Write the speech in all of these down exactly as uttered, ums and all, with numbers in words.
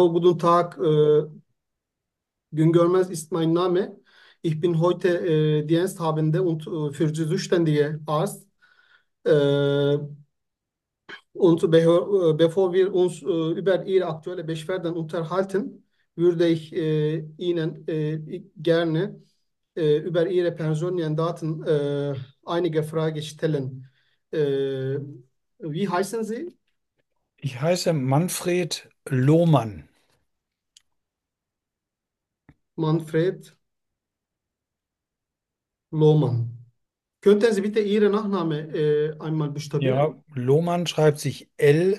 Hallo, guten Tag. Äh, Güngörmez ist mein Name. Ich bin heute äh, Diensthabende und äh, für die zuständige Arzt. Äh, und beho- äh, bevor wir uns äh, über Ihre aktuelle Beschwerden unterhalten, würde ich äh, Ihnen äh, gerne äh, über Ihre persönlichen Daten äh, einige Fragen stellen. Äh, Wie heißen Sie? Ich heiße Manfred Lohmann. Manfred Lohmann. Könnten Sie bitte Ihren Nachname äh, einmal Ja, buchstabieren? Lohmann schreibt sich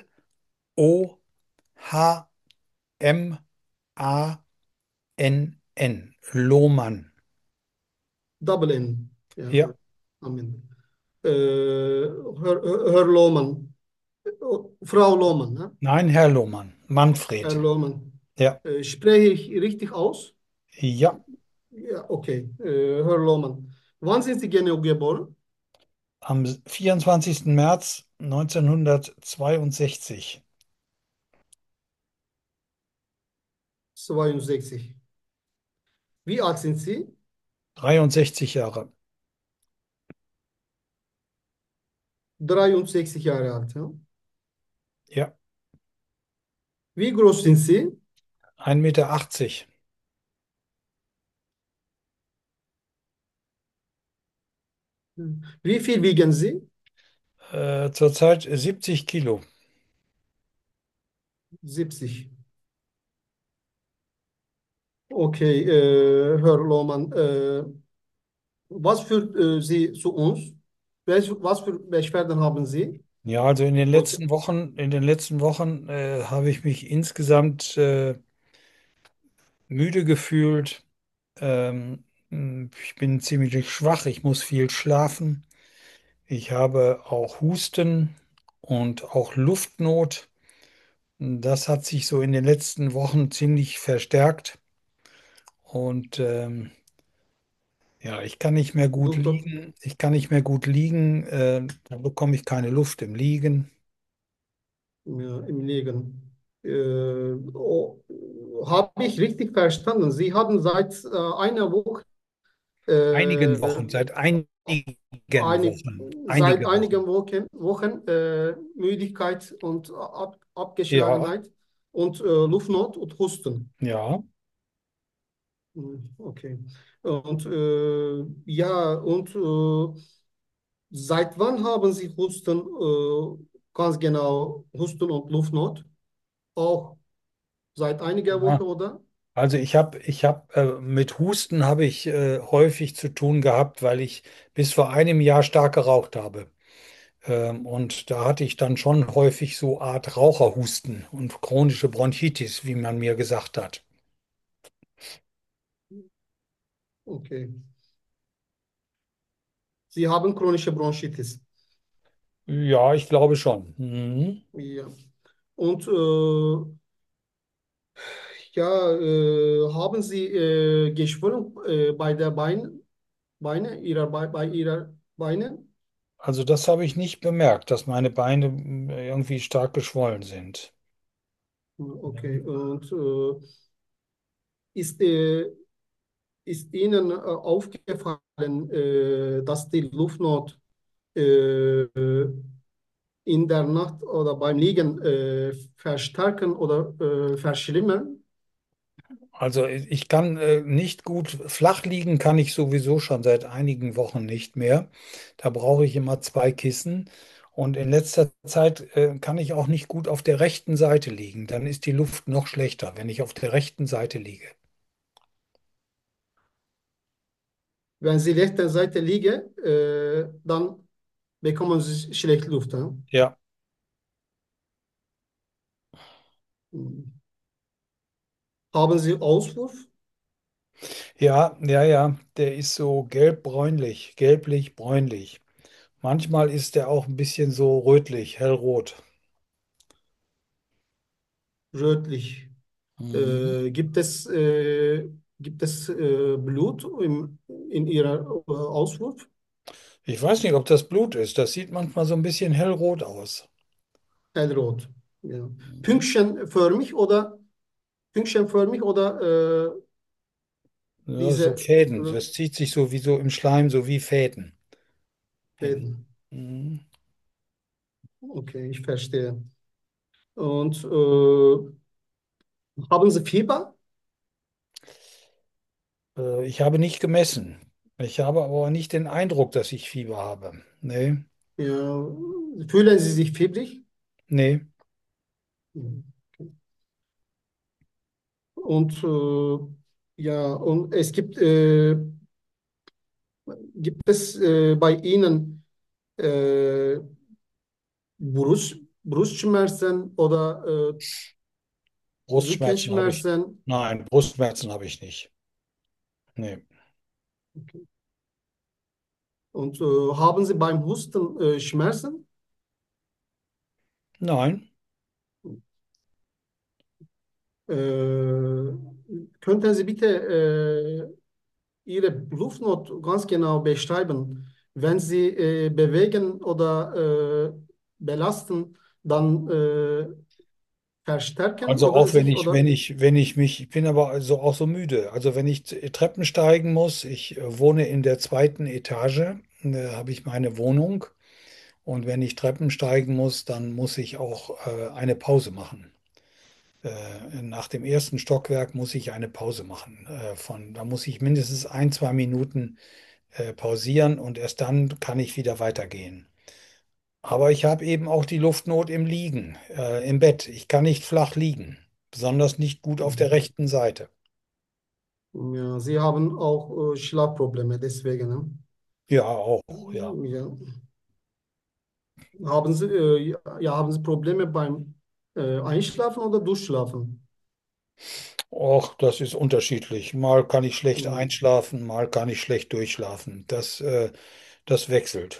L O H M A N N. Lohmann. Double N. Ja, Ja, Amen. Äh, Herr, Herr Lohmann. Oh, Frau Lohmann, ne? nein, Herr Lohmann. Herr Manfred. Lohmann. Ja, Äh, spreche ich richtig aus? ja. Ja, okay. Äh, Herr Lohmann. Wann sind Sie genau geboren? Am vierundzwanzigsten März neunzehnhundertzweiundsechzig. zweiundsechzig. Wie alt sind Sie? dreiundsechzig Jahre. dreiundsechzig Jahre alt. Ja? Ja, Wie groß sind Sie? ein Meter. achtzig. Wie viel wiegen Sie? Äh, zurzeit siebzig Kilo. siebzig. Okay, äh, Herr Lohmann. Äh, Was führt äh, Sie zu uns? Welch, was für Beschwerden haben Sie? Ja, also in den Und, letzten Wochen, in den letzten Wochen äh, habe ich mich insgesamt äh, müde gefühlt. Ähm, Ich bin ziemlich schwach, ich muss viel schlafen. Ich habe auch Husten und auch Luftnot. Das hat sich so in den letzten Wochen ziemlich verstärkt. Und ähm, ja, ich kann nicht mehr gut Luftdruck, liegen. Ich kann nicht mehr gut liegen. Äh, da bekomme ich keine Luft im Liegen. ja, im Liegen. Äh, oh, habe ich richtig verstanden? Sie haben seit äh, einer Woche, Einigen äh, Wochen, seit einigen einig, Wochen, seit einige einigen Wochen. Wochen, Wochen äh, Müdigkeit und Ab Ja, Abgeschlagenheit und äh, Luftnot und Husten. ja. Hm, okay. Und äh, ja, und äh, seit wann haben Sie Husten, äh, ganz genau Husten und Luftnot? Auch seit einiger Woche, Ja. oder? Also ich habe, ich habe äh, mit Husten habe ich äh, häufig zu tun gehabt, weil ich bis vor einem Jahr stark geraucht habe. Ähm, und da hatte ich dann schon häufig so Art Raucherhusten und chronische Bronchitis, wie man mir gesagt hat. Okay. Sie haben chronische Bronchitis. Ja, ich glaube schon. Mhm. Ja. Und äh, ja, äh, haben Sie äh, Geschwüre äh, bei der Bein, Beine, ihrer, bei, bei Ihrer Beine? Also das habe ich nicht bemerkt, dass meine Beine äh, irgendwie stark geschwollen sind. Okay. Und äh, ist, äh, ist Ihnen äh, aufgefallen, äh, dass die Luftnot äh, in der Nacht oder beim Liegen äh, verstärken oder äh, verschlimmern? Also ich kann äh, nicht gut flach liegen, kann ich sowieso schon seit einigen Wochen nicht mehr. Da brauche ich immer zwei Kissen. Und in letzter Zeit äh, kann ich auch nicht gut auf der rechten Seite liegen. Dann ist die Luft noch schlechter, wenn ich auf der rechten Seite liege. Wenn Sie rechter Seite liegen, äh, dann bekommen Sie schlecht Luft. Ja? Ja, Haben Sie Auswurf? ja, ja, ja. Der ist so gelb-bräunlich, gelblich-bräunlich. Manchmal ist der auch ein bisschen so rötlich, hellrot. Rötlich. Mhm. Äh, gibt es, äh, gibt es äh, Blut im, in Ihrer äh, Auswurf? Ich weiß nicht, ob das Blut ist. Das sieht manchmal so ein bisschen hellrot aus. Hellrot. Ja. Mhm. Pünktchenförmig oder? pünktchenförmig oder äh, Ja, so diese Fäden. äh, Das zieht sich so wie so im Schleim, so wie Fäden. Hin. Fäden? Mhm. Okay, ich verstehe. Und äh, haben Sie Fieber? Äh, ich habe nicht gemessen. Ich habe aber nicht den Eindruck, dass ich Fieber habe. Nee, Ja, fühlen Sie sich fiebrig? nee. Mhm. Und äh, ja, und es gibt, äh, gibt es äh, bei Ihnen äh, Brust, Brustschmerzen oder äh, Brustschmerzen habe ich. Rückenschmerzen? Nein, Brustschmerzen habe ich nicht. Nee. Und äh, haben Sie beim Husten äh, Schmerzen? Nein. Äh, Könnten Sie bitte äh, Ihre Luftnot ganz genau beschreiben? Wenn Sie äh, bewegen oder äh, belasten, dann äh, verstärken Also oder auch wenn sich ich, wenn oder ich, wenn ich mich, ich bin aber also auch so müde. Also wenn ich Treppen steigen muss, ich äh, wohne in der zweiten Etage, da habe ich meine Wohnung. Und wenn ich Treppen steigen muss, dann muss ich auch äh, eine Pause machen. Äh, nach dem ersten Stockwerk muss ich eine Pause machen. Äh, von, da muss ich mindestens ein, zwei Minuten äh, pausieren und erst dann kann ich wieder weitergehen. Aber ich habe eben auch die Luftnot im Liegen, äh, im Bett. Ich kann nicht flach liegen, besonders nicht gut auf der rechten Seite. ja, Sie haben auch äh, Schlafprobleme deswegen. Ne? Ja, auch, ja. Ja. Haben Sie, äh, ja, haben Sie Probleme beim äh, Einschlafen oder Durchschlafen? Och, das ist unterschiedlich. Mal kann ich schlecht Hm, einschlafen, mal kann ich schlecht durchschlafen. Das, äh, das wechselt.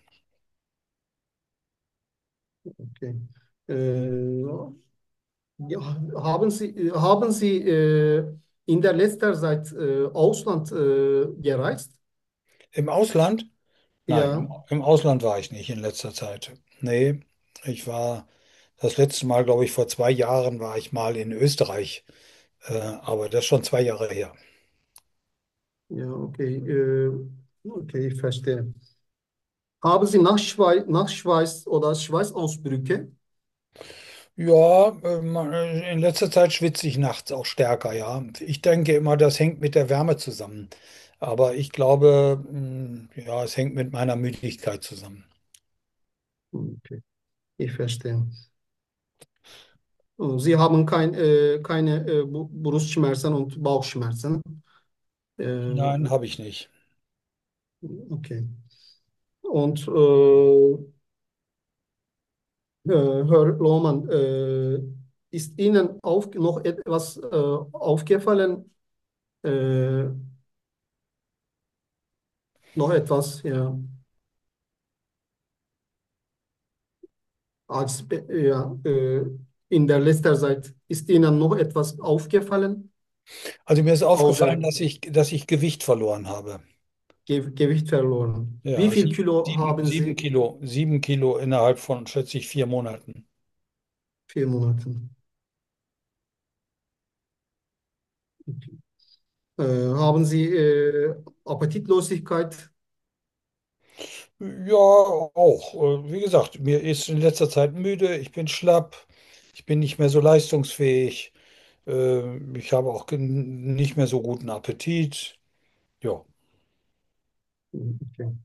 okay. Äh, ja, haben Sie, äh, haben Sie äh, in der letzten Zeit äh, Ausland äh, gereist? Im Ausland? Nein, Ja, im, im Ausland war ich nicht in letzter Zeit. Nee, ich war das letzte Mal, glaube ich, vor zwei Jahren war ich mal in Österreich. Äh, aber das ist schon zwei Jahre her. ja, okay. Äh, okay, ich verstehe. Haben Sie Nachschweiß, Nachschweiß oder Schweißausbrüche? Ja, ähm, in letzter Zeit schwitze ich nachts auch stärker, ja. Ich denke immer, das hängt mit der Wärme zusammen. Aber ich glaube, mh, ja, es hängt mit meiner Müdigkeit zusammen. Okay, ich verstehe. Oh, Sie haben kein, äh, keine äh, Bu- Brustschmerzen und Bauchschmerzen. Äh, Nein, habe ich nicht. okay. Und äh, äh, Herr Lohmann, äh, ist Ihnen auf, noch etwas äh, aufgefallen? Äh, Noch etwas, ja, als, äh, ja, äh, in der letzter Zeit ist Ihnen noch etwas aufgefallen, Also mir ist außer aufgefallen, dass ich, dass ich Gewicht verloren habe. Ge Gewicht verloren? Wie Ja, viel sieben, Kilo sieben, haben sieben Sie? Kilo, sieben Kilo innerhalb von, schätze ich, vier Monaten. Vier Monaten. Äh, haben Sie äh, Appetitlosigkeit? Ja, auch. Äh, Wie gesagt, mir ist in letzter Zeit müde, ich bin schlapp, ich bin nicht mehr so leistungsfähig, äh, ich habe auch gen- nicht mehr so guten Appetit. Ja, Okay,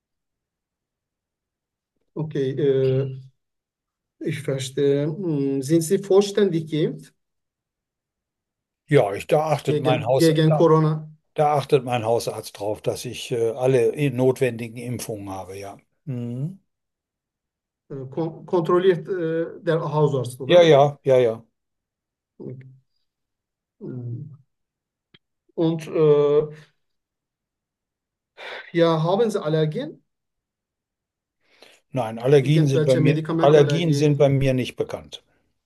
okay äh, ich verstehe. Hm, sind Sie vollständig geimpft ja, ich, da achtet mein gegen, Haus, gegen da, Corona? da achtet mein Hausarzt drauf, dass ich äh, alle i- notwendigen Impfungen habe, ja. Mhm. Äh, kon kontrolliert äh, der Hausarzt, Ja, oder? ja, ja, ja. Okay. Hm. Und äh, ja, haben Sie Allergien? Nein, Allergien sind bei Irgendwelche mir, Allergien sind Medikamentallergien? bei mir nicht bekannt.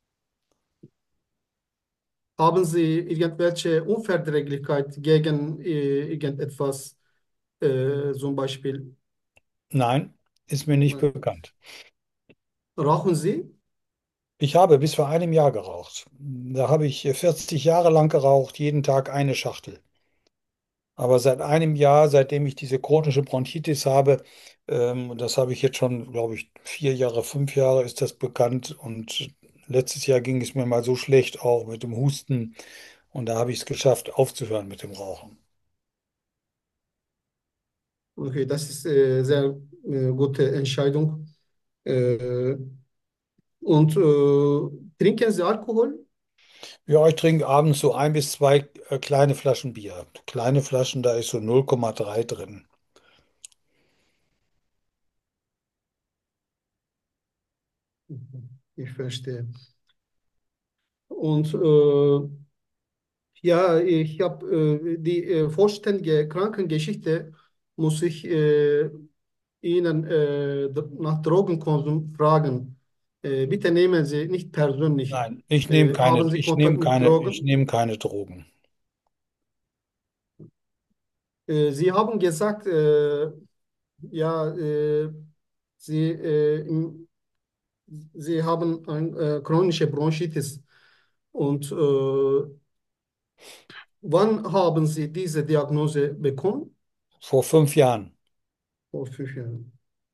Haben Sie irgendwelche Unverträglichkeit gegen äh, irgendetwas, äh, zum Beispiel? Nein, ist mir nicht äh, bekannt. Rauchen Sie? Ich habe bis vor einem Jahr geraucht. Da habe ich vierzig Jahre lang geraucht, jeden Tag eine Schachtel. Aber seit einem Jahr, seitdem ich diese chronische Bronchitis habe, ähm, das habe ich jetzt schon, glaube ich, vier Jahre, fünf Jahre ist das bekannt. Und letztes Jahr ging es mir mal so schlecht auch mit dem Husten. Und da habe ich es geschafft, aufzuhören mit dem Rauchen. Okay, das ist äh, sehr äh, gute Entscheidung. Äh, und äh, trinken Sie Alkohol? Ja, ich trinke abends so ein bis zwei äh, kleine Flaschen Bier. Kleine Flaschen, da ist so null Komma drei drin. Mhm. Ich verstehe. Und äh, ja, ich habe äh, die äh, vollständige Krankengeschichte muss ich äh, Ihnen äh, d- nach Drogenkonsum fragen. Äh, bitte nehmen Sie nicht persönlich. Nein, ich nehme Äh, keine, haben Sie ich Kontakt nehme mit keine, ich Drogen? nehme keine Drogen. Äh, Sie haben gesagt, äh, ja, äh, Sie, äh, im, Sie haben eine äh, chronische Bronchitis. Und äh, wann haben Sie diese Diagnose bekommen? Vor fünf Jahren. Vor fünf Jahren.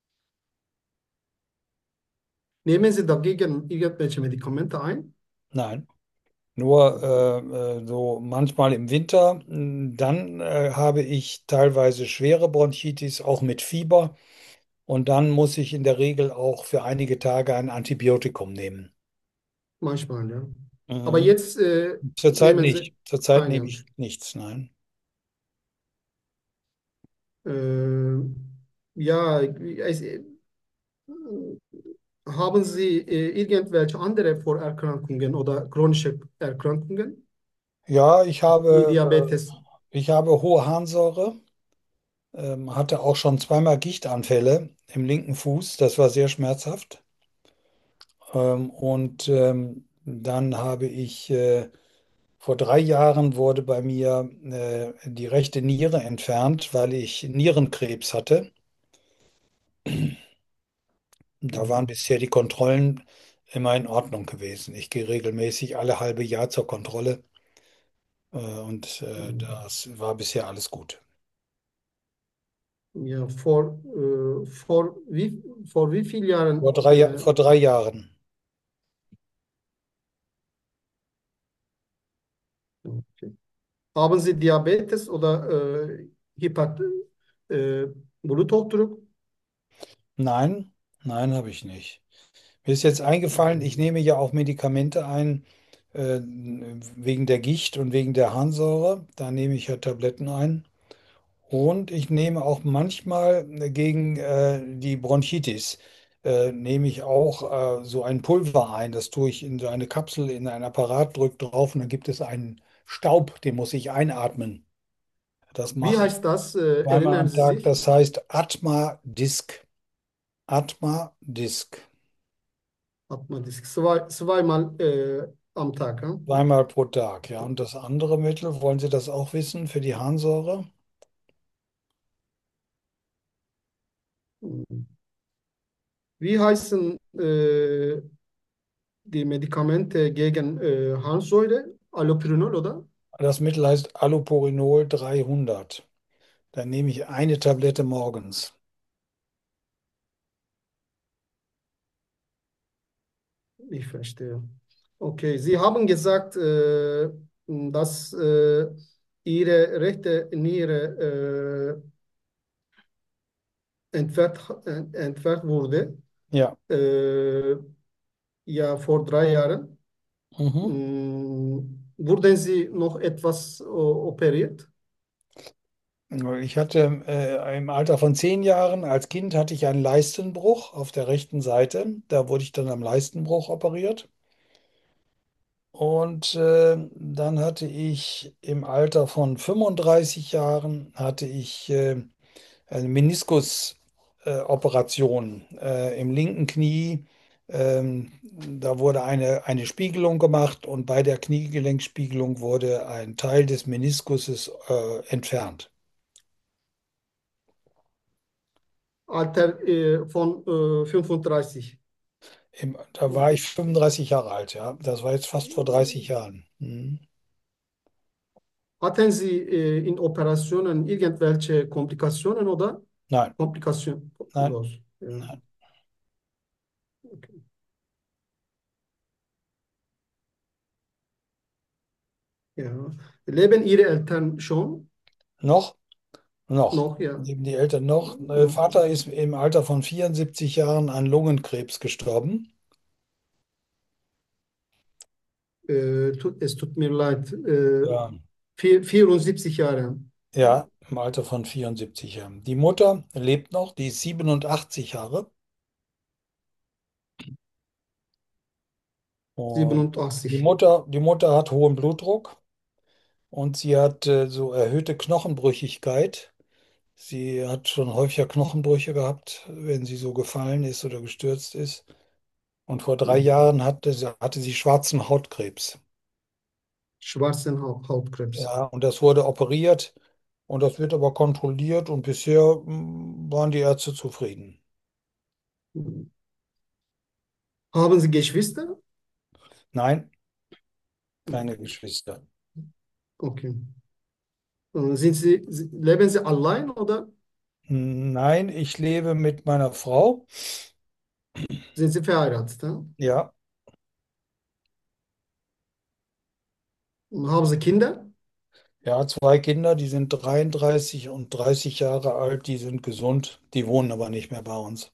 Nehmen Sie dagegen irgendwelche Medikamente ein? Nein. Nur äh, äh, so manchmal im Winter. mh, Dann äh, habe ich teilweise schwere Bronchitis, auch mit Fieber. Und dann muss ich in der Regel auch für einige Tage ein Antibiotikum nehmen. Manchmal, ja. Aber Mhm. jetzt äh, Zurzeit nehmen nicht. Sie Zurzeit nehme keinen. ich nichts, nein. Äh, ja, es, äh, haben Sie äh, irgendwelche andere Vorerkrankungen oder chronische Erkrankungen Ja, ich wie habe, Diabetes? äh, ich habe hohe Harnsäure, ähm, hatte auch schon zweimal Gichtanfälle im linken Fuß. Das war sehr schmerzhaft. Ähm, und ähm, dann habe ich äh, vor drei Jahren wurde bei mir äh, die rechte Niere entfernt, weil ich Nierenkrebs hatte. Da waren Mhm. bisher die Kontrollen immer in Ordnung gewesen. Ich gehe regelmäßig alle halbe Jahr zur Kontrolle äh, und äh, Mhm. das war bisher alles gut. Ja, vor, äh, vor wie, vor wie vielen Vor Jahren drei, Ja- äh, vor drei Jahren. okay. Haben Sie Diabetes oder äh, Hyper, äh, Bluthochdruck? Nein, nein, habe ich nicht. Mir ist jetzt eingefallen, ich nehme ja auch Medikamente ein äh, wegen der Gicht und wegen der Harnsäure. Da nehme ich ja Tabletten ein. Und ich nehme auch manchmal gegen äh, die Bronchitis, äh, nehme ich auch äh, so ein Pulver ein. Das tue ich in so eine Kapsel, in ein Apparat, drücke drauf und dann gibt es einen Staub, den muss ich einatmen. Das Wie mache ich heißt das? Äh, zweimal erinnern am Sie Tag. sich? Das heißt Atma Disc. Atma Disc. Hat man das zwei, zweimal äh, am Tag? Hm? Zweimal pro Tag, ja. Und das andere Mittel, wollen Sie das auch wissen für die Harnsäure? Wie heißen äh, die Medikamente gegen äh, Harnsäure? Allopurinol, oder? Das Mittel heißt Allopurinol dreihundert. Dann nehme ich eine Tablette morgens. Ich verstehe. Okay, Sie haben gesagt, äh, dass äh, Ihre rechte Niere äh, entfernt, ent- entfernt wurde. Ja. Äh, ja, vor drei Jahren. Mhm. Mm, wurden Sie noch etwas äh, operiert? Ich hatte äh, im Alter von zehn Jahren, als Kind hatte ich einen Leistenbruch auf der rechten Seite. Da wurde ich dann am Leistenbruch operiert. Und äh, dann hatte ich im Alter von fünfunddreißig Jahren hatte ich äh, eine Meniskusoperation äh, Operation, äh, im linken Knie. Ähm, da wurde eine, eine Spiegelung gemacht und bei der Kniegelenkspiegelung wurde ein Teil des Meniskuses äh, entfernt. Alter äh, von äh, fünfunddreißig. Im, da war ich fünfunddreißig Jahre alt, ja. Das war jetzt fast vor dreißig Jahren. Mhm. Hatten Sie äh, in Operationen irgendwelche Komplikationen oder Nein, Komplikation? nein, Los. Ja. nein. Okay. Ja. Leben Ihre Eltern schon? Noch? Noch. Noch, ja. Leben die Eltern noch? Äh, Noch. Vater ist im Alter von vierundsiebzig Jahren an Lungenkrebs gestorben. Äh, tut, es tut mir leid. Äh, Ja. vier, vierundsiebzig Jahre. Ja, im Alter von vierundsiebzig Jahren. Die Mutter lebt noch, die ist siebenundachtzig Jahre. Und die siebenundachtzig. Mutter, die Mutter hat hohen Blutdruck und sie hat äh, so erhöhte Knochenbrüchigkeit. Sie hat schon häufiger Knochenbrüche gehabt, wenn sie so gefallen ist oder gestürzt ist. Und vor drei Jahren hatte sie, hatte sie schwarzen Hautkrebs. Schwarzen Haut, Hautkrebs. Ja, und das wurde operiert und das wird aber kontrolliert und bisher mm, waren die Ärzte zufrieden. Haben Sie Geschwister? Nein, keine Okay. Geschwister. Okay. Äh, Sind Sie, Sie- leben Sie allein oder Nein, ich lebe mit meiner Frau. sind Sie verheiratet? Ja? Ja, Haben Sie Kinder? ja, zwei Kinder, die sind dreiunddreißig und dreißig Jahre alt, die sind gesund, die wohnen aber nicht mehr bei uns.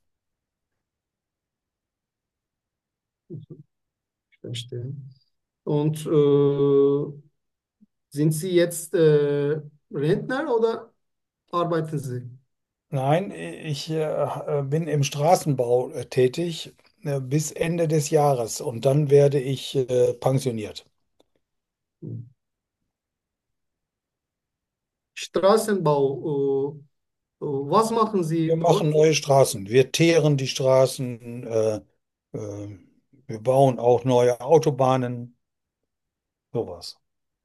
Ich verstehe. Und äh, sind Sie jetzt äh, Rentner oder arbeiten Sie? Nein, ich äh, bin im Straßenbau äh, tätig äh, bis Ende des Jahres und dann werde ich äh, pensioniert. Straßenbau, äh, äh, was machen Wir Sie machen dort? neue Straßen, wir teeren die Straßen, äh, äh, wir bauen auch neue Autobahnen, sowas.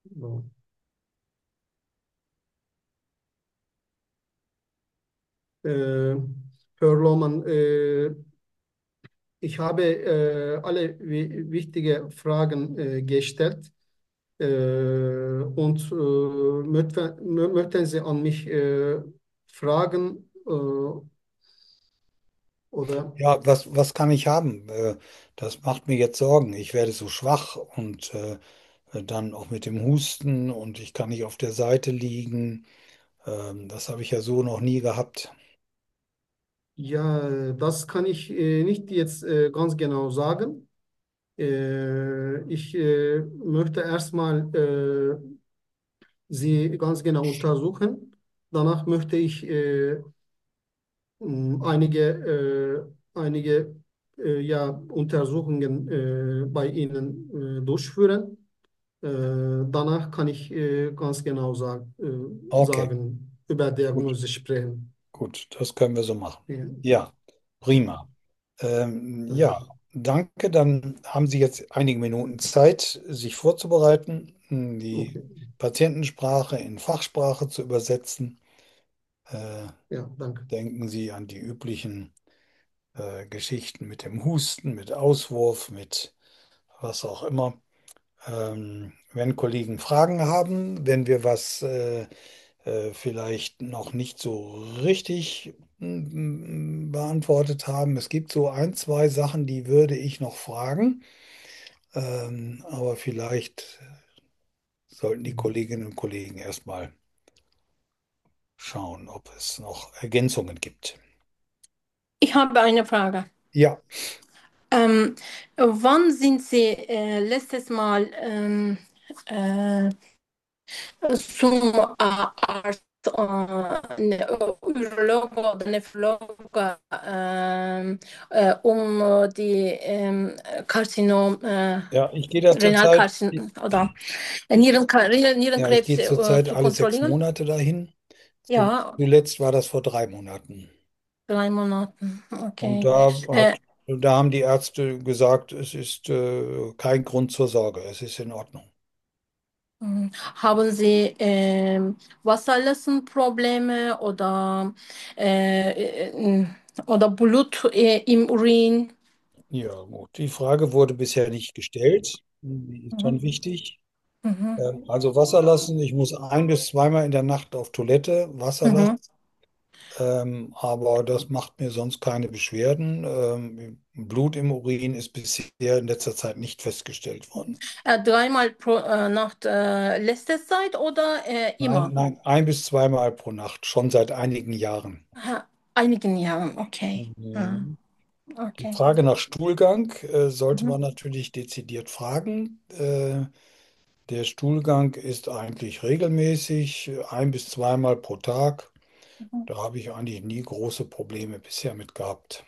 Äh, Herr Lohmann, äh, ich habe äh, alle wi wichtige Fragen äh, gestellt. Äh, und äh, möchten, mö- möchten Sie an mich äh, fragen äh, oder Ja, was, was kann ich haben? Äh, das macht mir jetzt Sorgen. Ich werde so schwach und äh, dann auch mit dem Husten und ich kann nicht auf der Seite liegen. Ähm, das habe ich ja so noch nie gehabt. ja, das kann ich äh, nicht jetzt äh, ganz genau sagen. Äh, ich äh, möchte erstmal äh, Sie ganz genau untersuchen. Danach möchte ich äh, mh, einige, äh, einige äh, ja, Untersuchungen äh, bei Ihnen äh, durchführen. Äh, danach kann ich äh, ganz genau sag, äh, Okay, sagen, über gut, Diagnose sprechen. gut, das können wir so machen. Ja, Ja, prima. Ähm, ja, danke. danke. Dann haben Sie jetzt einige Minuten Zeit, sich vorzubereiten, mh, die Okay, Patientensprache in Fachsprache zu übersetzen. Äh, ja, danke. denken Sie an die üblichen äh, Geschichten mit dem Husten, mit Auswurf, mit was auch immer. Ähm, wenn Kollegen Fragen haben, wenn wir was äh, äh, vielleicht noch nicht so richtig mm, beantwortet haben. Es gibt so ein, zwei Sachen, die würde ich noch fragen, ähm, aber vielleicht sollten die Kolleginnen und Kollegen erstmal schauen, ob es noch Ergänzungen gibt. Ich habe eine Frage. Ja, Ähm, wann sind Sie äh, letztes Mal ähm, äh, zum äh, Arzt, äh, ne, Urologe oder Nephrologe, ähm, äh, um äh, die ähm, Karzinom, äh, ja, ich gehe da zurzeit, Renalkarzinom oder Nierenka ja, ich Nierenkrebs gehe äh, zurzeit zu alle sechs kontrollieren? Monate dahin. Zu- Ja, Zuletzt war das vor drei Monaten. drei Monaten. Und Okay. da Äh, hat, da haben die Ärzte gesagt, es ist äh, kein Grund zur Sorge, es ist in Ordnung. Mhm. Haben Sie ähm, Wasserlassenprobleme oder, äh, äh, oder Blut äh, im Urin? Ja, gut. Die Frage wurde bisher nicht gestellt. Die ist schon Mhm. wichtig. Mhm. Ähm, Also Wasser lassen. Ich muss ein bis zweimal in der Nacht auf Toilette Wasser lassen. Mhm. Ähm, aber das macht mir sonst keine Beschwerden. Ähm, Blut im Urin ist bisher in letzter Zeit nicht festgestellt worden. Äh, dreimal pro äh, Nacht äh, letzte Zeit oder äh, Nein, immer? nein, ein bis zweimal pro Nacht, schon seit einigen Jahren. Aha, einigen Jahren, okay. Mhm. Mhm. Die Okay. Frage nach Stuhlgang äh, sollte Mhm. man natürlich dezidiert fragen. Äh, der Stuhlgang ist eigentlich regelmäßig, äh, ein bis zweimal pro Tag. Mhm. Da habe ich eigentlich nie große Probleme bisher mit gehabt.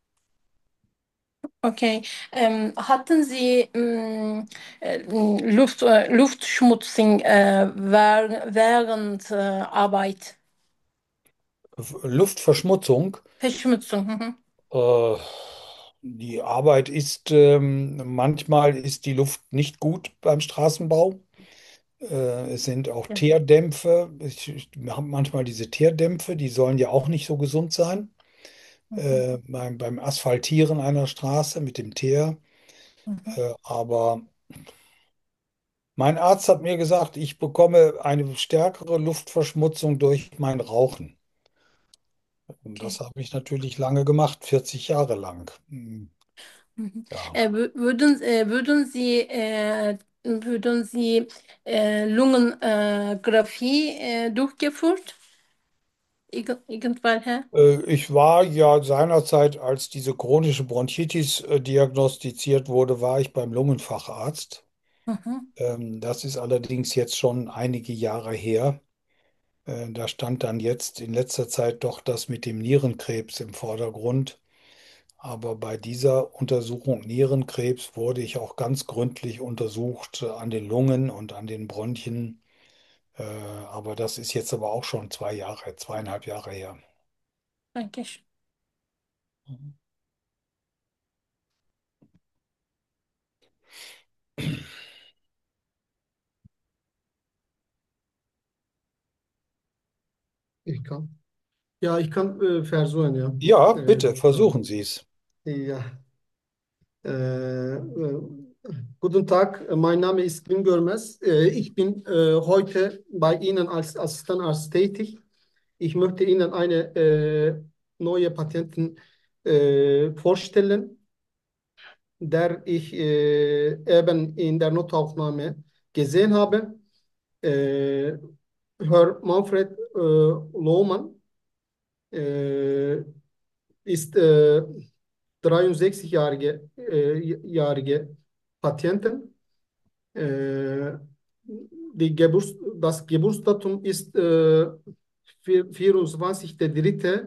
Okay. Ähm, hatten Sie mh, äh, Luft, äh, Luftschmutzing äh, währ- während äh, Arbeit? F- Luftverschmutzung. Verschmutzung. Mhm. Äh, Die Arbeit ist, ähm, manchmal ist die Luft nicht gut beim Straßenbau. Äh, es sind auch Ja. Teerdämpfe. Ich, ich habe manchmal diese Teerdämpfe, die sollen ja auch nicht so gesund sein. Mhm. Äh, beim, beim Asphaltieren einer Straße mit dem Teer. Mhm. Äh, aber mein Arzt hat mir gesagt, ich bekomme eine stärkere Luftverschmutzung durch mein Rauchen. Und das Okay. habe ich natürlich lange gemacht, vierzig Jahre lang. Hm, Mhm. ja. Äh, wü- würden, äh, würden Sie, äh, würden Sie äh, Lungengraphie äh, Graphie, äh, durchgeführt? Irgend, irgendwann, hä? Äh, Ich war ja seinerzeit, als diese chronische Bronchitis äh, diagnostiziert wurde, war ich beim Lungenfacharzt. Mhm. Ähm, Das ist allerdings jetzt schon einige Jahre her. Äh, Da stand dann jetzt in letzter Zeit doch das mit dem Nierenkrebs im Vordergrund. Aber bei dieser Untersuchung Nierenkrebs wurde ich auch ganz gründlich untersucht äh, an den Lungen und an den Bronchien. Äh, Aber das ist jetzt aber auch schon zwei Jahre, zweieinhalb Jahre her. Dankeschön. Ich kann. Ja, ich kann äh, versuchen, ja. Ja, Äh, bitte, versuchen Sie es. ja. Äh, äh, Guten Tag, mein Name ist Gün Görmez. Äh, ich bin äh, heute bei Ihnen als Assistenarzt tätig. Ich möchte Ihnen eine äh, neue Patientin äh, vorstellen, der ich äh, eben in der Notaufnahme gesehen habe. Äh, Herr Manfred äh, Lohmann äh, ist äh, dreiundsechzig-jährige äh, jährige Patientin. Äh, die Geburts Das Geburtsdatum ist äh, vierundzwanzigster dritter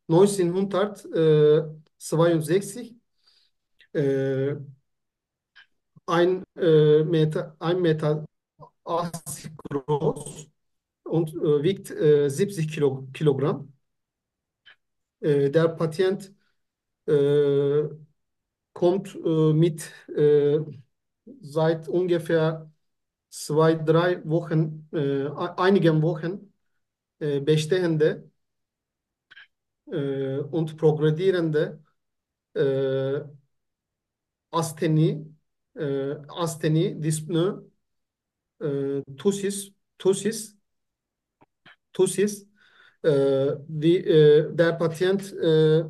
neunzehnhundertzweiundsechzig. Äh, ein, äh, Meter, ein Meter achtzig groß und äh, wiegt äh, siebzig Kilo, Kilogramm. Äh, der Patient äh, kommt äh, mit äh, seit ungefähr zwei, drei Wochen, äh, einigen Wochen äh, bestehende äh, und progredierende äh, Asthenie, äh, Asthenie, Dyspnoe, äh, Tussis, Tussis, Tussis. Äh, die, äh, der Patient äh,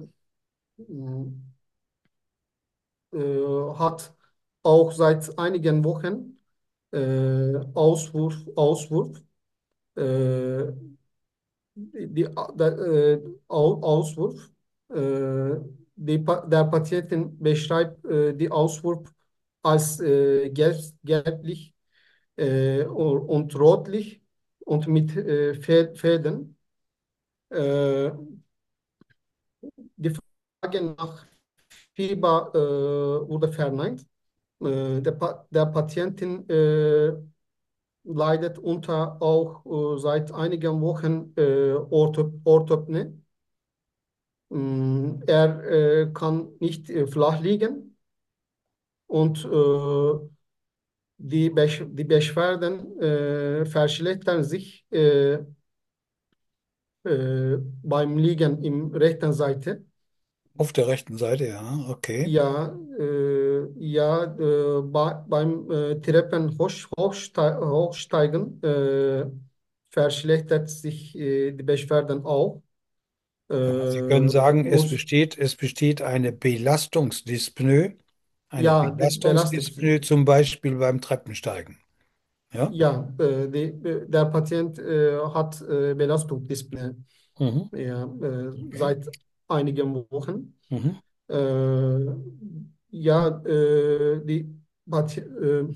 äh, hat auch seit einigen Wochen äh, Auswurf, Auswurf, äh, die, der, äh, Au- Auswurf. Äh, die, Pa- der Patientin beschreibt äh, die Auswurf als äh, gelb, gelblich äh, und, und rotlich und mit äh, Fä- Fäden. Äh, Die Frage nach Fieber äh, wurde verneint. Äh, der, Pa- der Patientin äh, leidet unter auch äh, seit einigen Wochen äh, Ortho Orthopnie. Mm, Er äh, kann nicht äh, flach liegen und äh, die, Besch die Beschwerden äh, verschlechtern sich äh, äh, beim Liegen im rechten Seite. Auf der rechten Seite, ja, okay. Ja, äh, ja, äh, bei, beim äh, Treppen hoch, hochste hochsteigen äh, verschlechtert sich äh, die Beschwerden auch. Ja, Sie können Äh, sagen, es muss, besteht, es besteht eine Belastungsdyspnoe, eine ja, be belastet. Belastungsdyspnoe zum Beispiel beim Treppensteigen. Ja? Ja, äh, die, äh, der Patient äh, hat äh, Belastungsdyspnoe Mhm. ja, äh, Okay. seit einigen Wochen. Mhm. Äh, ja, äh, die Pati äh,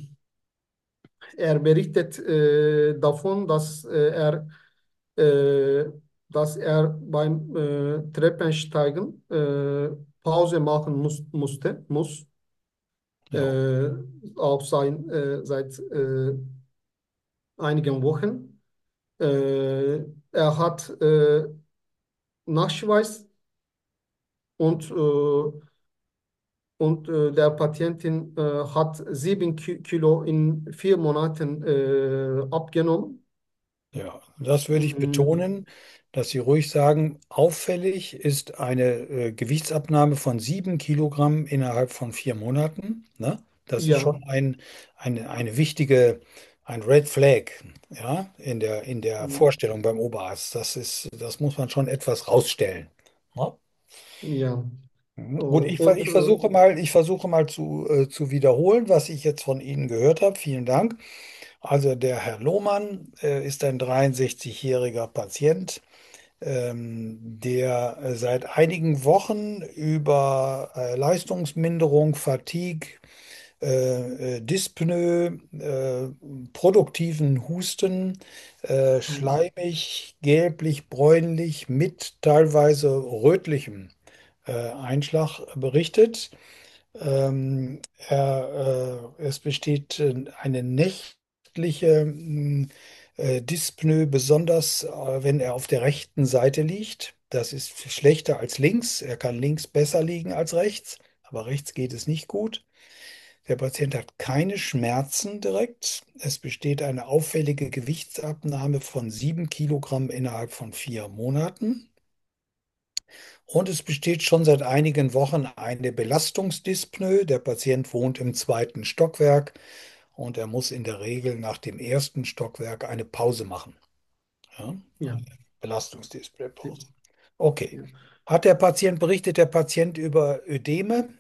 Er berichtet äh, davon, dass äh, er, äh, dass er beim äh, Treppensteigen äh, Pause machen muss, musste, muss, Ja, äh, auch sein, äh, seit äh, einigen Wochen. Äh, Er hat äh, Nachschweiß und, äh, und äh, der Patientin äh, hat sieben Ki- Kilo in vier Monaten äh, abgenommen. ja, das würde ich Mm, betonen, dass Sie ruhig sagen, auffällig ist eine äh, Gewichtsabnahme von sieben Kilogramm innerhalb von vier Monaten. Ne? Das ist ja. schon ein, eine, eine wichtige, ein Red Flag, ja, in der, in der Vorstellung beim Oberarzt. Das ist, das muss man schon etwas rausstellen. Ne? Ja, Mhm. äh, Gut, ich, ver- und ich äh, versuche mal, ich versuche mal zu, äh, zu wiederholen, was ich jetzt von Ihnen gehört habe. Vielen Dank. Also der Herr Lohmann äh, ist ein dreiundsechzigjähriger Patient, ähm, der äh, seit einigen Wochen über äh, Leistungsminderung, Fatigue, äh, äh, Dyspnoe, äh, produktiven Husten, äh, schleimig, gelblich, bräunlich mit teilweise rötlichem äh, Einschlag berichtet. Ähm, er, äh, es besteht äh, eine nächtliche mh, äh, Dyspnoe, besonders äh, wenn er auf der rechten Seite liegt. Das ist schlechter als links. Er kann links besser liegen als rechts, aber rechts geht es nicht gut. Der Patient hat keine Schmerzen direkt. Es besteht eine auffällige Gewichtsabnahme von sieben Kilogramm innerhalb von vier Monaten. Und es besteht schon seit einigen Wochen eine Belastungsdyspnoe. Der Patient wohnt im zweiten Stockwerk und er muss in der Regel nach dem ersten Stockwerk eine Pause machen. Ja? ja, Eine Belastungsdyspnoe-Pause. Okay. ja. Hat der Patient, berichtet der Patient über Ödeme?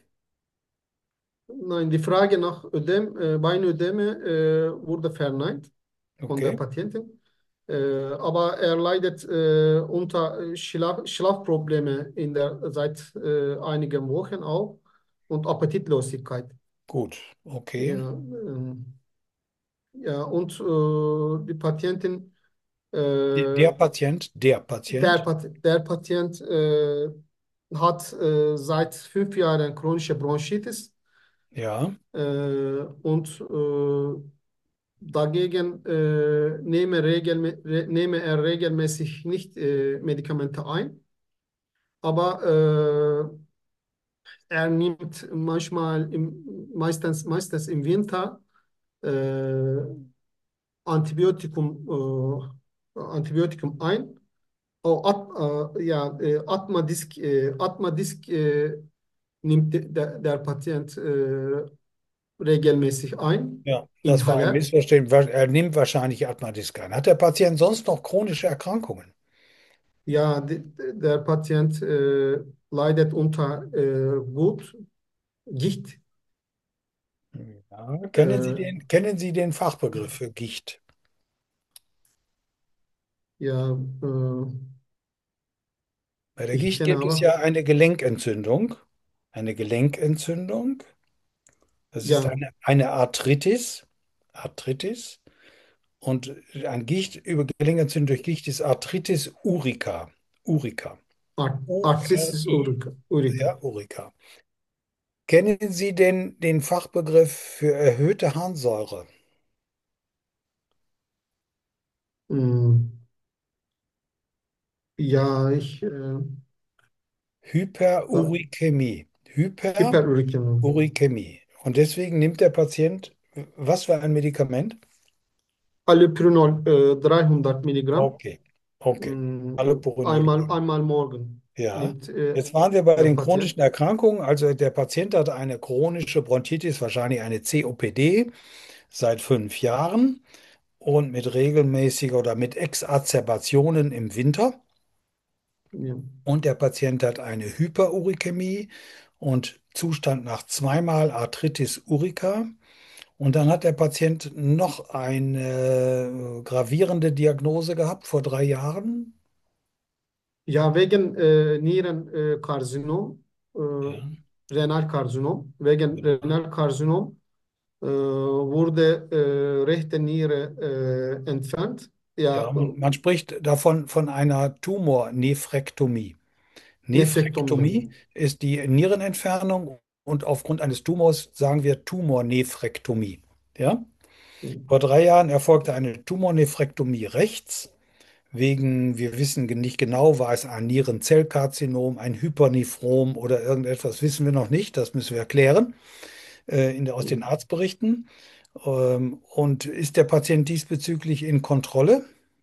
Nein, die Frage nach Ödem, äh, Beinödeme äh, wurde verneint von der Okay, Patientin. Äh, aber er leidet äh, unter äh, Schlaf, Schlafprobleme in der, seit äh, einigen Wochen auch und Appetitlosigkeit. gut. Okay. Ja, ähm, ja und äh, die Patientin, äh, Der Patient, der der, Patient. Pat der Patient äh, hat äh, seit fünf Jahren chronische Bronchitis. Ja, Äh, und äh, dagegen äh, nehme, regelmä re nehme er regelmäßig nicht äh, Medikamente ein, aber äh, er nimmt manchmal, im, meistens, meistens im Winter äh, Antibiotikum, äh, Antibiotikum ein. Oh, At, äh, ja, äh, Atmadisk, äh, Atmadisk äh, nimmt der, der Patient äh, regelmäßig ein, ja, das war ein Inhaler. Missverständnis. Er nimmt wahrscheinlich Atmadiskan. Hat der Patient sonst noch chronische Erkrankungen? Ja, die, der Patient äh, leidet unter äh, Gut, Gicht. Ja, kennen Sie Äh, den, kennen Sie den Fachbegriff für Gicht? ja, äh, Bei der ich Gicht kenne gibt es aber, ja eine Gelenkentzündung. Eine Gelenkentzündung. Das ist ja, eine, eine Arthritis. Arthritis. Und ein Gicht über Gelenkentzündung durch Gicht ist Arthritis uricata. Uricata. Ar Arthritis U R I. Urica. Urica. Ja, Uricata. Kennen Sie den, den Fachbegriff für erhöhte Harnsäure? Mm, ja, ich, äh, da, Hyperurikämie. Hyperurikämie. Hyperurikämie. Und deswegen nimmt der Patient was für ein Medikament? Allopurinol äh, dreihundert Milligramm, Okay, okay. mm, Allopurinol. einmal, einmal morgen. Ja. nimmt äh, Jetzt waren wir bei der den Patient. chronischen Erkrankungen. Also der Patient hat eine chronische Bronchitis, wahrscheinlich eine C O P D, seit fünf Jahren und mit regelmäßiger oder mit Exacerbationen im Winter. Ja. Und der Patient hat eine Hyperuricämie und Zustand nach zweimal Arthritis uricata. Und dann hat der Patient noch eine gravierende Diagnose gehabt vor drei Jahren. Ja, wegen äh, Nierenkarzinom, äh, Ja, Renalkarzinom, wegen ja. Renalkarzinom äh, wurde äh, rechte Niere äh, entfernt. Ja, Ja, äh, man, man spricht davon von einer Tumornephrektomie. Nephrektomie. Ja. Nephrektomie ist die Nierenentfernung und aufgrund eines Tumors sagen wir Tumornephrektomie. Ja? Vor drei Jahren erfolgte eine Tumornephrektomie rechts. Wegen, wir wissen nicht genau, war es ein Nierenzellkarzinom, ein Hypernephrom oder irgendetwas, wissen wir noch nicht. Das müssen wir erklären äh, in der, aus den Arztberichten. Ähm, und ist der Patient diesbezüglich in Kontrolle?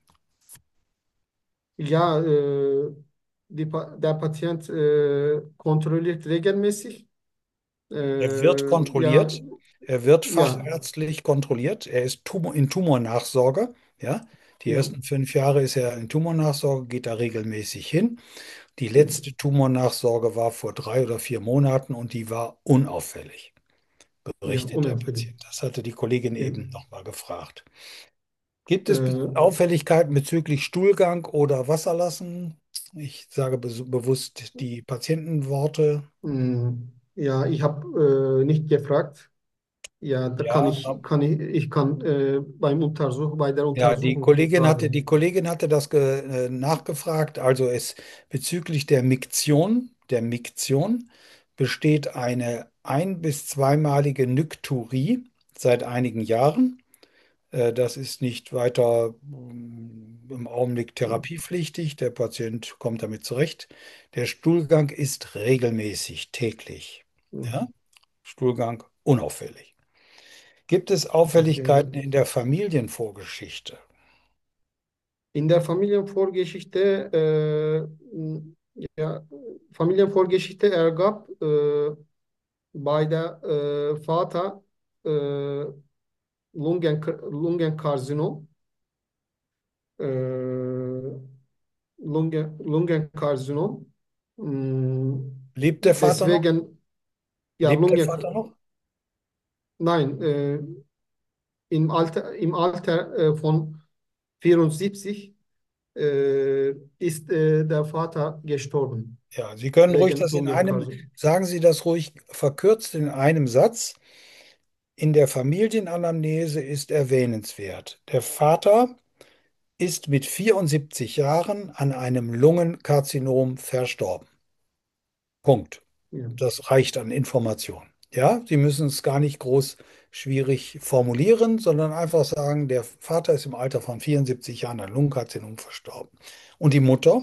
Ja, äh, die, Pa- der Patient äh, kontrolliert regelmäßig. Er wird Äh, ja, kontrolliert, er wird ja, fachärztlich kontrolliert, er ist Tumor, in Tumornachsorge. Ja? Die ja, ersten fünf Jahre ist er in Tumornachsorge, geht da regelmäßig hin. Die letzte Tumornachsorge war vor drei oder vier Monaten und die war unauffällig, ja, berichtet der unauffällig. Patient. Das hatte die Kollegin Ja. eben nochmal gefragt. Gibt es Be- Äh, Auffälligkeiten bezüglich Stuhlgang oder Wasserlassen? Ich sage be bewusst die Patientenworte. mh, ja, ich habe äh, nicht gefragt. Ja, da kann Ja, ich, kann ich, ich kann äh, beim Untersuch, bei der ja, die Untersuchung Kollegin hatte, die fragen. Kollegin hatte das ge, äh, nachgefragt. Also es bezüglich der Miktion, der Miktion besteht eine ein- bis zweimalige Nykturie seit einigen Jahren. Äh, das ist nicht weiter mm, im Augenblick therapiepflichtig. Der Patient kommt damit zurecht. Der Stuhlgang ist regelmäßig, täglich. Ja? Stuhlgang unauffällig. Gibt es Okay. Auffälligkeiten in der Familienvorgeschichte? In der Familienvorgeschichte, äh, ja, Familienvorgeschichte ergab äh, bei der äh, Vater äh, Lungen, Lungenkarzinom, äh, Lungen, Lungenkarzinom. Mh, Lebt der Vater noch? deswegen, ja, Lebt der Lungen, Vater noch? nein, äh, im Alter, im Alter äh, von vierundsiebzig äh, ist äh, der Vater gestorben Ja, Sie können ruhig wegen das in einem, Lungenkarzinom. sagen Sie das ruhig verkürzt in einem Satz. In der Familienanamnese ist erwähnenswert. Der Vater ist mit vierundsiebzig Jahren an einem Lungenkarzinom verstorben. Punkt. Ja. Das reicht an Information. Ja, Sie müssen es gar nicht groß schwierig formulieren, sondern einfach sagen, der Vater ist im Alter von vierundsiebzig Jahren an Lungenkarzinom verstorben. Und die Mutter?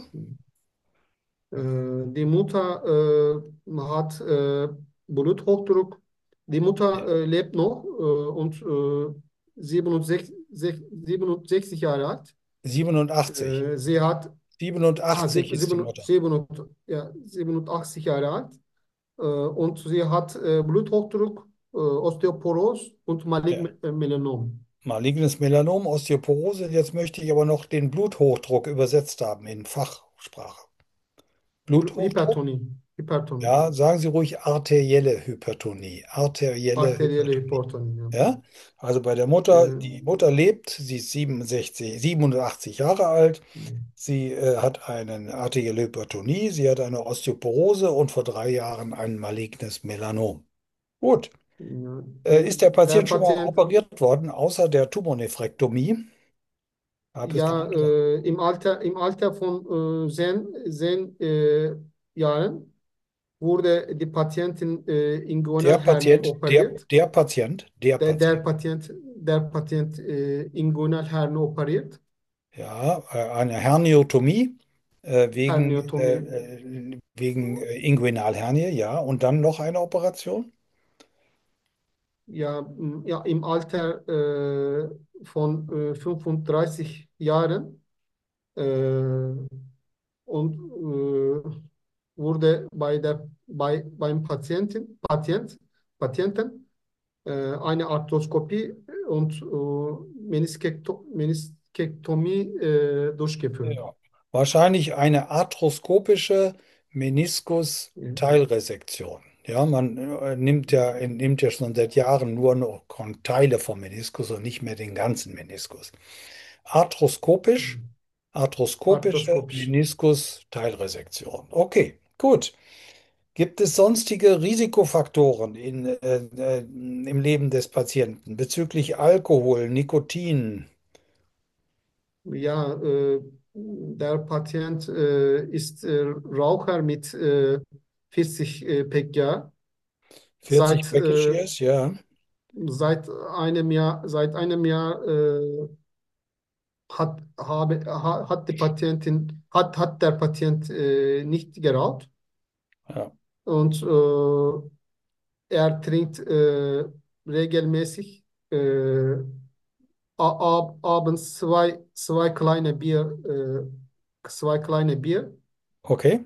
Äh, die Mutter äh, hat äh, Bluthochdruck. Die Mutter Ja. äh, lebt noch äh, und äh, siebenundsechzig, siebenundsechzig Jahre alt. siebenundachtzig. Äh, sie hat ah, siebenundachtzig sieb- ist die sieben- Mutter. siebenund- ja, siebenundachtzig Jahre alt. Äh, und sie hat äh, Bluthochdruck, äh, Osteoporos und Ja. Malign äh, Melanom. Malignes Melanom, Osteoporose. Jetzt möchte ich aber noch den Bluthochdruck übersetzt haben in Fachsprache. Bl- Bluthochdruck? Hypertonie. Hypertonie. Ja, sagen Sie ruhig arterielle Hypertonie. Arterielle Arterielle Hypertonie. Hypertonie. Ja. Ja, also bei der Mutter, Äh, die Mutter lebt, sie ist siebenundsechzig, siebenundachtzig Jahre alt. Sie äh, hat eine arterielle Hypertonie, sie hat eine Osteoporose und vor drei Jahren ein malignes Melanom. Gut. ja. Äh, ist der Der Patient schon mal Patient, operiert worden, außer der Tumornephrektomie? Gab es da ja, andere? äh, im Alter, im Alter von äh, zehn, zehn äh, Jahren wurde die Patientin äh, Der Inguinalhernie Patient, der, operiert. der Patient, der Der, der Patient. Patient, der Patient äh, Inguinalhernie operiert. Ja, äh, eine Herniotomie äh, wegen, äh, Herniotomie. äh, wegen äh, Inguinalhernie, ja. Und dann noch eine Operation? Ja, m- ja, im Alter äh, von äh, fünfunddreißig Jahren. Äh, und wurde bei der, bei, beim Patienten, Patient, Patienten äh, eine Arthroskopie und äh, Meniskekto Meniskektomie äh, durchgeführt. Ja. Wahrscheinlich eine arthroskopische Ja. Meniskus-Teilresektion. Ja, man äh, nimmt ja, nimmt ja schon seit Jahren nur noch Teile vom Meniskus und nicht mehr den ganzen Meniskus. Arthroskopisch, arthroskopische Arthroskopisch. Meniskus-Teilresektion. Okay, gut. Gibt es sonstige Risikofaktoren in, äh, äh, im Leben des Patienten bezüglich Alkohol, Nikotin? Ja, äh, der Patient äh, ist äh, Raucher mit äh, vierzig äh, Pekja. vierzig Seit, Package äh, Years, ja. seit einem Jahr, seit einem Jahr äh, hat, habe, ha, hat die Patientin, hat, hat der Patient äh, nicht geraucht Ja, und äh, er trinkt äh, regelmäßig äh, a- ab, abends zwei, zwei kleine Bier, äh, zwei kleine Bier okay,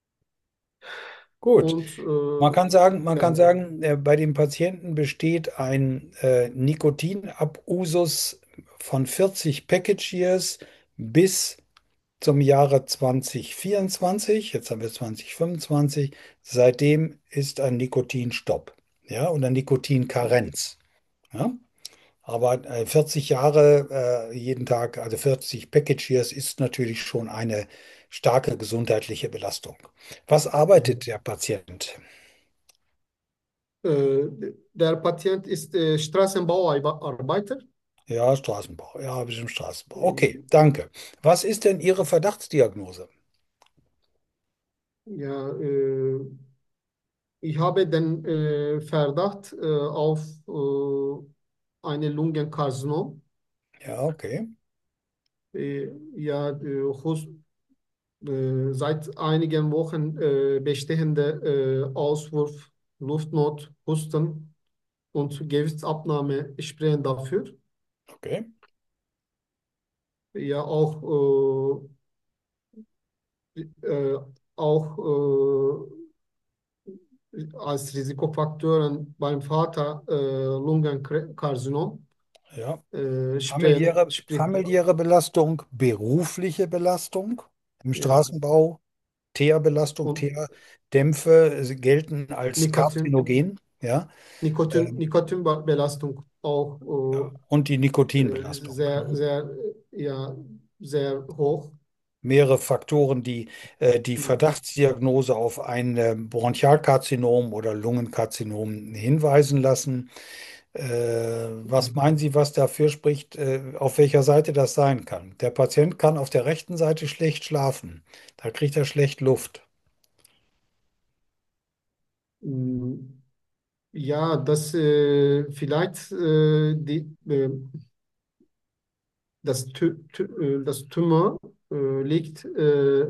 gut. und Man äh, kann sagen, man kann ja, sagen, äh, bei dem Patienten besteht ein äh, Nikotinabusus von vierzig Package Years bis zum Jahre zwanzig vierundzwanzig. Jetzt haben wir zwanzig fünfundzwanzig. Seitdem ist ein Nikotinstopp, ja, oder Nikotinkarenz. Ja? Aber äh, vierzig Jahre äh, jeden Tag, also vierzig Package Years, ist natürlich schon eine starke gesundheitliche Belastung. Was arbeitet der Patient? äh, der Patient ist äh, Straßenbauarbeiter. Ja, Straßenbau. Ja, habe ich im Straßenbau. Okay, Äh, danke. Was ist denn Ihre Verdachtsdiagnose? ja, äh, ich habe den äh, Verdacht äh, auf äh, eine Lungenkarzinom. Ja, okay, Äh, ja, äh, hus- äh, seit einigen Wochen äh, bestehende äh, Auswurf, Luftnot, Husten und Gewichtsabnahme sprechen dafür. okay. Ja, auch, äh, äh, auch äh, als Risikofaktoren beim Vater äh, Lungenkarzinom Ja. äh, sprechen, Familiäre, spricht. familiäre Belastung, berufliche Belastung im Ja. Straßenbau, Teerbelastung, Und Teerdämpfe äh, gelten als Nikotin, karzinogen, ja. Nikotin, Ähm, Nikotinbelastung auch ja. Und die äh, äh, Nikotinbelastung. sehr, Ne? sehr, äh, ja, sehr hoch. Mehrere Faktoren, die äh, die Ja. Verdachtsdiagnose auf ein äh, Bronchialkarzinom oder Lungenkarzinom hinweisen lassen. Äh, was meinen Sie, was dafür spricht, äh, auf welcher Seite das sein kann? Der Patient kann auf der rechten Seite schlecht schlafen. Da kriegt er schlecht Luft. Mm, ja, das äh, vielleicht äh, die, äh, das, Tü Tü äh, das Tumor äh, liegt, äh,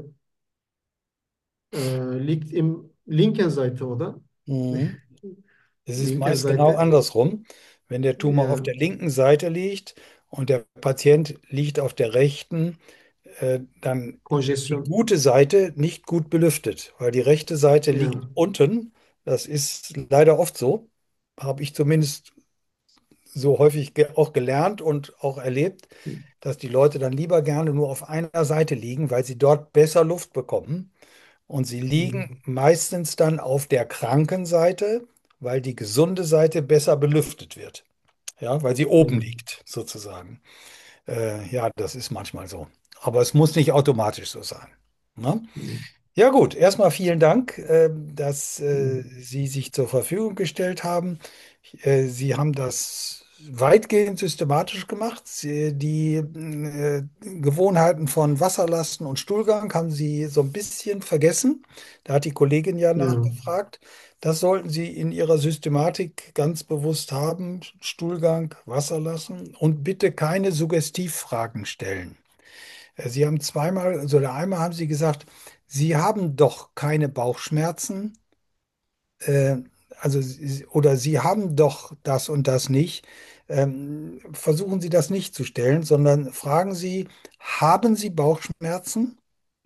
äh, liegt im linken Seite, oder? Mhm. Es ist Linken meist genau Seite. andersrum. Wenn der Tumor auf Ja, der linken Seite liegt und der Patient liegt auf der rechten, äh, dann ist die Kongestion. gute Seite nicht gut belüftet, weil die rechte Seite liegt Ja. unten. Das ist leider oft so. Habe ich zumindest so häufig ge auch gelernt und auch erlebt, dass die Leute dann lieber gerne nur auf einer Seite liegen, weil sie dort besser Luft bekommen. Und sie liegen Mhm. meistens dann auf der kranken Seite, weil die gesunde Seite besser belüftet wird. Ja, weil sie oben Mhm. liegt, sozusagen. Äh, ja, das ist manchmal so. Aber es muss nicht automatisch so sein. Ne? Mhm. Ja gut, erstmal vielen Dank, äh, dass äh, Mhm. Sie sich zur Verfügung gestellt haben. Äh, Sie haben das weitgehend systematisch gemacht. Sie, die äh, Gewohnheiten von Wasserlassen und Stuhlgang haben Sie so ein bisschen vergessen. Da hat die Kollegin ja Ja. nachgefragt. Das sollten Sie in Ihrer Systematik ganz bewusst haben. Stuhlgang, Wasserlassen und bitte keine Suggestivfragen stellen. Äh, Sie haben zweimal, also oder einmal haben Sie gesagt, Sie haben doch keine Bauchschmerzen, äh, also Sie- oder Sie haben doch das und das nicht. Ähm, versuchen Sie das nicht zu stellen, sondern fragen Sie, haben Sie Bauchschmerzen?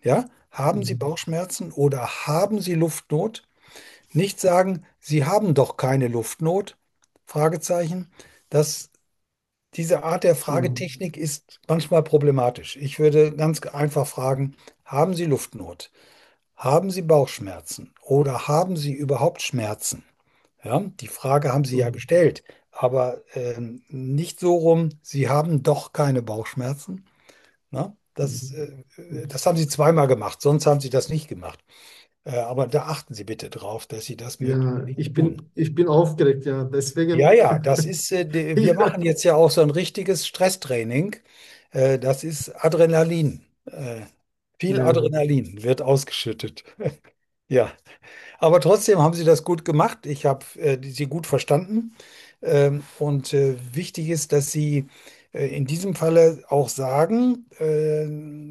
Ja, haben Sie Mhm. Bauchschmerzen oder haben Sie Luftnot? Nicht sagen, Sie haben doch keine Luftnot? Fragezeichen. Das, diese Art der Mhm. Fragetechnik ist manchmal problematisch. Ich würde ganz einfach fragen, haben Sie Luftnot? Haben Sie Bauchschmerzen oder haben Sie überhaupt Schmerzen? Ja, die Frage haben Sie ja Mhm. gestellt, aber ähm, nicht so rum, Sie haben doch keine Bauchschmerzen. Na, das, Mhm. äh, das haben Sie zweimal gemacht, sonst haben Sie das nicht gemacht. Äh, aber da achten Sie bitte drauf, dass Sie das Ja, möglichst ich tun. bin, ich bin aufgeregt, ja. Ja, Deswegen, ja, das ist, äh, de- wir ja, machen jetzt ja auch so ein richtiges Stresstraining. Äh, das ist Adrenalin. Äh, viel ja. Adrenalin wird ausgeschüttet. Ja. Aber trotzdem haben Sie das gut gemacht. Ich habe äh, Sie gut verstanden. Ähm, und äh, wichtig ist, dass Sie äh, in diesem Falle auch sagen, äh,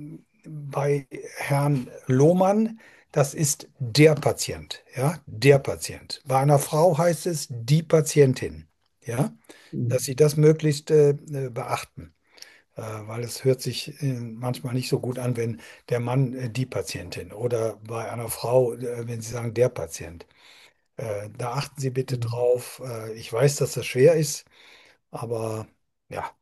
bei Herrn Lohmann, das ist der Patient, ja, der Patient. Bei einer Frau heißt es die Patientin, ja, dass Mhm. Sie das möglichst äh, äh, beachten, äh, weil es hört sich äh, manchmal nicht so gut an, wenn der Mann äh, die Patientin oder bei einer Frau, äh, wenn Sie sagen der Patient. Äh, da achten Sie bitte Mhm. drauf. Äh, ich weiß, dass das schwer ist, aber ja,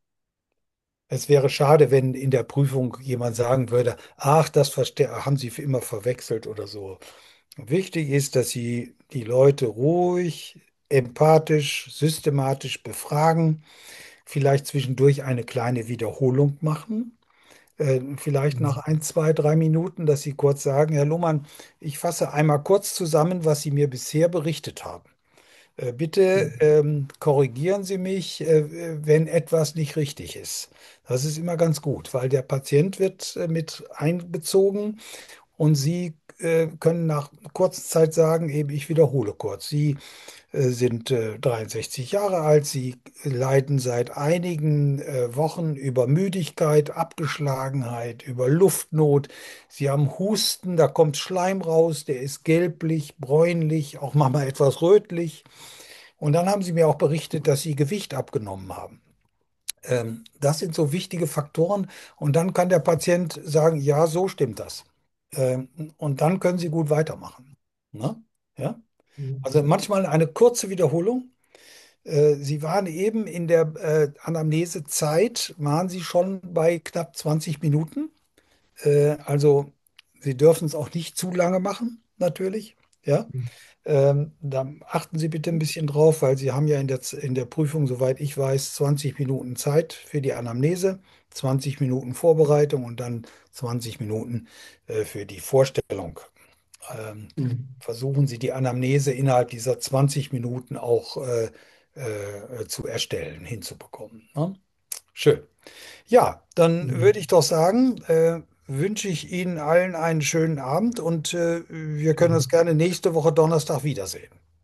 es wäre schade, wenn in der Prüfung jemand sagen würde, ach, das verste- haben Sie für immer verwechselt oder so. Wichtig ist, dass Sie die Leute ruhig, empathisch, systematisch befragen, vielleicht zwischendurch eine kleine Wiederholung machen. Äh, vielleicht nach Mhm. ein, zwei, drei Minuten, dass Sie kurz sagen, Herr Lohmann, ich fasse einmal kurz zusammen, was Sie mir bisher berichtet haben. Äh, Bitte ähm, korrigieren Sie mich, äh, wenn etwas nicht richtig ist. Das ist immer ganz gut, weil der Patient wird äh, mit einbezogen und Sie äh, können nach kurzer Zeit sagen, eben ich wiederhole kurz. Sie äh, sind äh, dreiundsechzig Jahre alt, Sie leiden seit einigen äh, Wochen über Müdigkeit, Abgeschlagenheit, über Luftnot. Sie haben Husten, da kommt Schleim raus, der ist gelblich, bräunlich, auch manchmal etwas rötlich. Und dann haben Sie mir auch berichtet, dass Sie Gewicht abgenommen haben. Ähm, das sind so wichtige Faktoren. Und dann kann der Patient sagen, ja, so stimmt das. Ähm, und dann können Sie gut weitermachen. Ne? Ja? Also Mhm. manchmal eine kurze Wiederholung. Äh, Sie waren eben in der äh, Anamnesezeit, waren Sie schon bei knapp zwanzig Minuten. Äh, also Sie dürfen es auch nicht zu lange machen, natürlich. Ja. Ähm, da achten Sie bitte ein bisschen drauf, weil Sie haben ja in der, Z- in der Prüfung, soweit ich weiß, zwanzig Minuten Zeit für die Anamnese, zwanzig Minuten Vorbereitung und dann zwanzig Minuten äh, für die Vorstellung. Ähm, Mhm. versuchen Sie die Anamnese innerhalb dieser zwanzig Minuten auch äh, äh, zu erstellen, hinzubekommen. Ne? Schön. Ja, dann würde ich Mhm. doch sagen, äh, wünsche ich Ihnen allen einen schönen Abend und äh, wir können uns Mhm. gerne nächste Woche Donnerstag wiedersehen.